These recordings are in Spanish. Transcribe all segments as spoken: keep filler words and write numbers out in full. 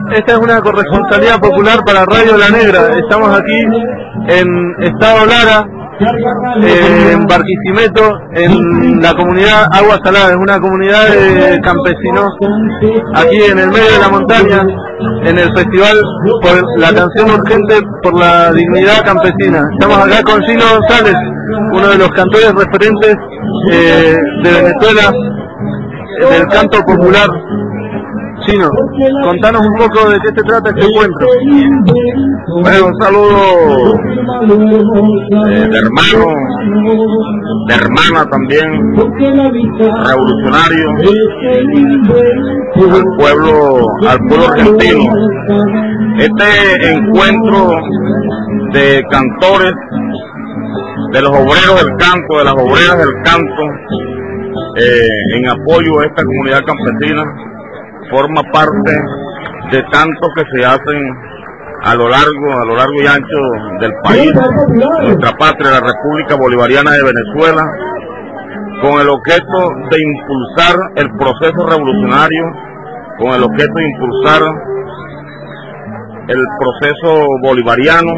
esta es una corresponsabilidad popular para Radio La Negra. Estamos aquí en Estado Lara, eh, en Barquisimeto, en la comunidad Agua Salada. Es una comunidad de campesinos aquí en el medio de la montaña, en el festival por la canción urgente por la dignidad campesina. Estamos acá con Gino González, uno de los cantores referentes eh, de Venezuela, del canto popular. Chino, contanos un poco de qué se trata este encuentro. Bueno, un saludo eh, de hermano, de hermana también, revolucionario, al pueblo, al pueblo argentino. Este encuentro de cantores, de los obreros del canto, de las obreras del canto, eh, en apoyo a esta comunidad campesina, forma parte de tantos que se hacen a lo largo, a lo largo y ancho del país, nuestra patria, la República Bolivariana de Venezuela, con el objeto de impulsar el proceso revolucionario, con el objeto de impulsar el proceso bolivariano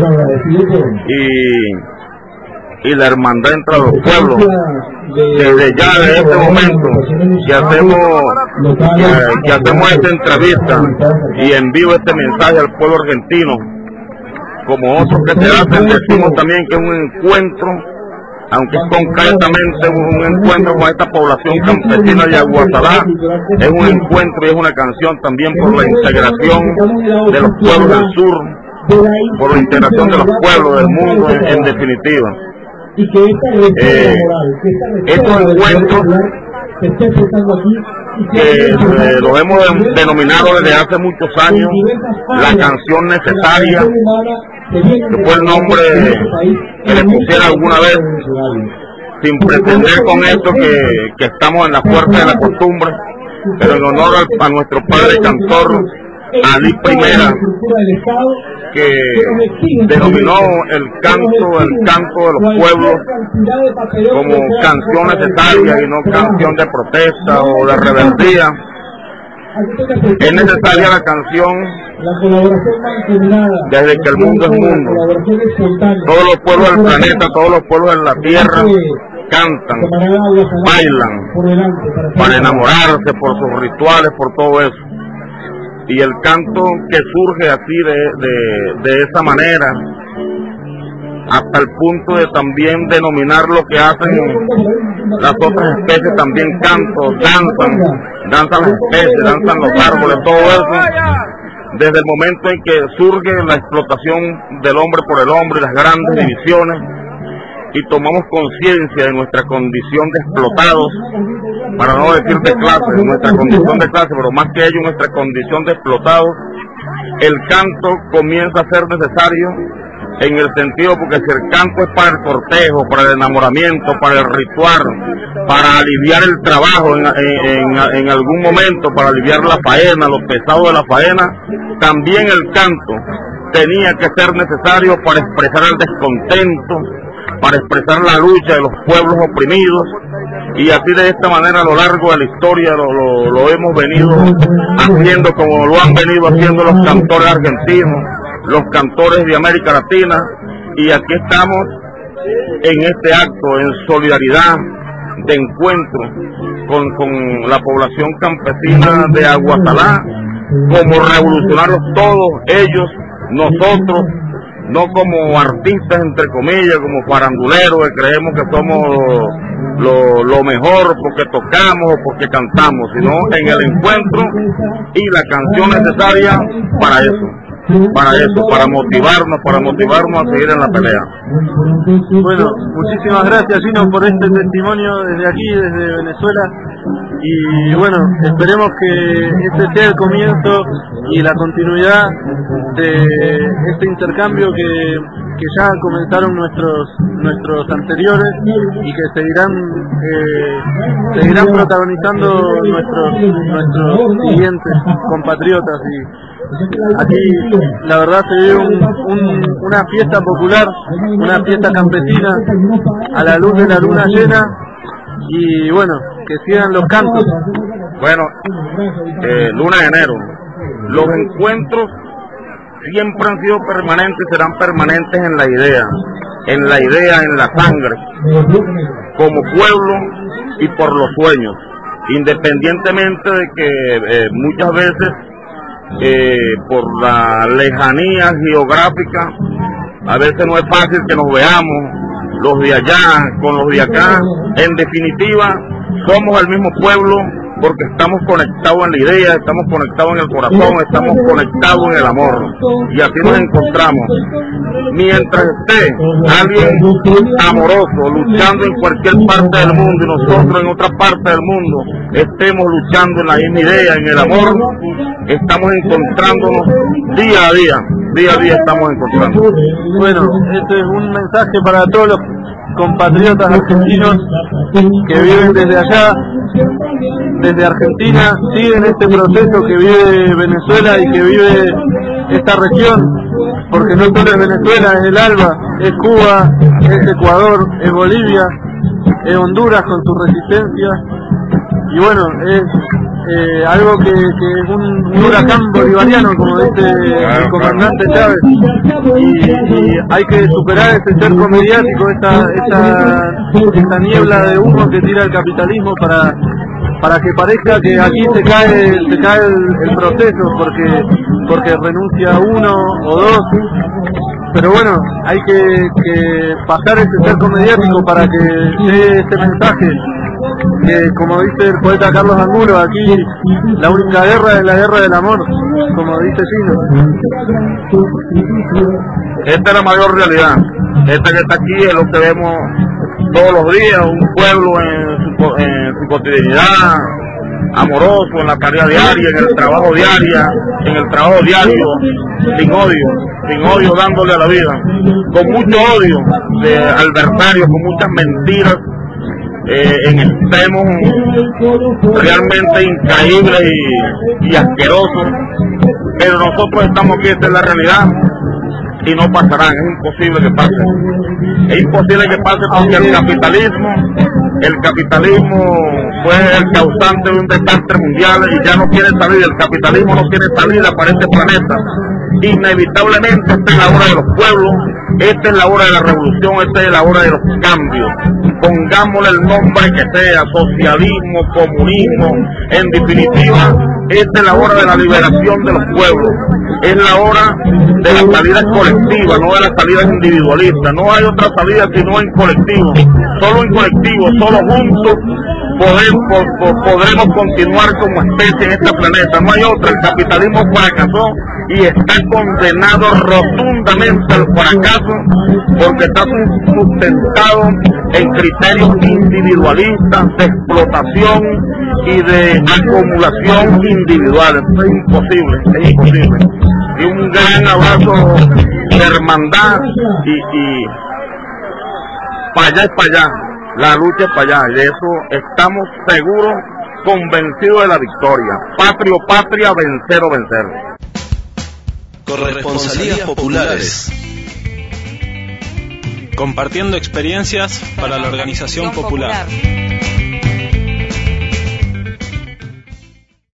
y y la hermandad entre los pueblos. Desde ya, de este momento, que hacemos, que, que hacemos esta entrevista y envío este mensaje al pueblo argentino, como otros que se hacen, decimos también que es un encuentro, aunque es concretamente un encuentro con esta población campesina de Agua Salada, es un encuentro y es una canción también por la integración de los pueblos del sur, por la integración de los pueblos del mundo en, en definitiva. Y que esta eh, estos encuentros que eh, lo hemos denominado desde hace muchos años la canción necesaria, que fue el nombre que le pusiera alguna vez, sin pretender con esto que, que estamos en la fuerza de la costumbre, pero en honor a, a nuestro padre cantor Ali Primera, que denominó el canto, el canto de los pueblos como canción necesaria y no canción de protesta o de rebeldía. Es necesaria la canción desde que el mundo es mundo. Todos los pueblos del planeta, todos los pueblos de la tierra cantan, bailan para enamorarse, por sus rituales, por todo eso. Y el canto que surge así de, de, de esa manera, hasta el punto de también denominar lo que hacen las otras especies, también canto, danzan, danzan las especies, danzan los árboles, todo eso, desde el momento en que surge la explotación del hombre por el hombre, las grandes divisiones, y tomamos conciencia de nuestra condición de explotados, para no decir de clase, nuestra condición de clase, pero más que ello nuestra condición de explotados, el canto comienza a ser necesario en el sentido, porque si el canto es para el cortejo, para el enamoramiento, para el ritual, para aliviar el trabajo en, en, en algún momento, para aliviar la faena, lo pesado de la faena, también el canto tenía que ser necesario para expresar el descontento, para expresar la lucha de los pueblos oprimidos, y así de esta manera a lo largo de la historia lo, lo, lo hemos venido haciendo, como lo han venido haciendo los cantores argentinos, los cantores de América Latina, y aquí estamos en este acto, en solidaridad, de encuentro con, con la población campesina de Agua Salada, como revolucionarios todos ellos, nosotros, no como artistas entre comillas, como faranduleros que creemos que somos lo, lo mejor porque tocamos o porque cantamos, sino en el encuentro y la canción necesaria para eso, para eso, para motivarnos, para motivarnos a seguir en la pelea. Bueno, muchísimas gracias, Gino, por este testimonio desde aquí, desde Venezuela. Y bueno, esperemos que este sea el comienzo y la continuidad de este intercambio que, que ya comenzaron nuestros nuestros anteriores y que seguirán eh, seguirán protagonizando nuestros nuestros siguientes compatriotas. Y aquí la verdad se ve un, un, una fiesta popular, una fiesta campesina a la luz de la luna llena. Y bueno, que sigan los cantos. Bueno, eh, luna de enero, Los encuentros siempre han sido permanentes y serán permanentes en la idea, en la idea, en la sangre, como pueblo y por los sueños, independientemente de que eh, muchas veces eh, por la lejanía geográfica a veces no es fácil que nos veamos los de allá con los de acá. En definitiva, somos el mismo pueblo porque estamos conectados en la idea, estamos conectados en el corazón, estamos conectados en el amor, y así nos encontramos. Mientras esté alguien amoroso luchando en cualquier parte del mundo y nosotros en otra parte del mundo estemos luchando en la misma idea, en el amor, estamos encontrándonos día a día, día a día estamos encontrando. Bueno, este es un mensaje para todos los compatriotas argentinos que viven desde allá, desde Argentina, siguen este proceso que vive Venezuela y que vive esta región, porque no solo es Venezuela, es el ALBA, es Cuba, es Ecuador, es Bolivia, es Honduras con su resistencia, y bueno, es eh, algo que, que es un, un huracán bolivariano, como dice el comandante Chávez, y, y hay que superar ese cerco mediático, esta, esta, esta niebla de humo que tira el capitalismo para para que parezca que aquí se cae se cae el, el proceso porque porque renuncia uno o dos, pero bueno, hay que, que pasar ese cerco mediático para que llegue este mensaje que, como dice el poeta Carlos Angulo, aquí la única guerra es la guerra del amor, como dice Chino. Esta es la mayor realidad, esta que está aquí es lo que vemos todos los días, un pueblo en su, en su cotidianidad, amoroso, en la tarea diaria, en el trabajo diario, en el trabajo diario, sin odio, sin odio dándole a la vida, con mucho odio de adversarios, con muchas mentiras, eh, en extremos realmente increíbles y, y asquerosos, pero nosotros estamos aquí, esta es la realidad, y no pasarán, es imposible que pase, es imposible que pase porque el capitalismo, el capitalismo fue el causante de un desastre mundial y ya no quiere salir, el capitalismo no quiere salida para este planeta, inevitablemente esta es la hora de los pueblos, esta es la hora de la revolución, esta es la hora de los cambios, pongámosle el nombre que sea, socialismo, comunismo, en definitiva, esta es la hora de la liberación de los pueblos, es la hora de la salida colectiva, no de la salida individualista, no hay otra salida sino en colectivo, solo en colectivo, solo juntos podemos, podremos continuar como especie en este planeta, no hay otra, el capitalismo fracasó y está condenado rotundamente al fracaso porque está sustentado en criterios individualistas de explotación y de acumulación individual. Esto es imposible, es imposible. Y un gran abrazo de hermandad y, y para allá es para allá, la lucha es para allá, y de eso estamos seguros, convencidos de la victoria. Patrio, patria, vencer o vencer. Corresponsalías populares. Compartiendo experiencias para la organización popular.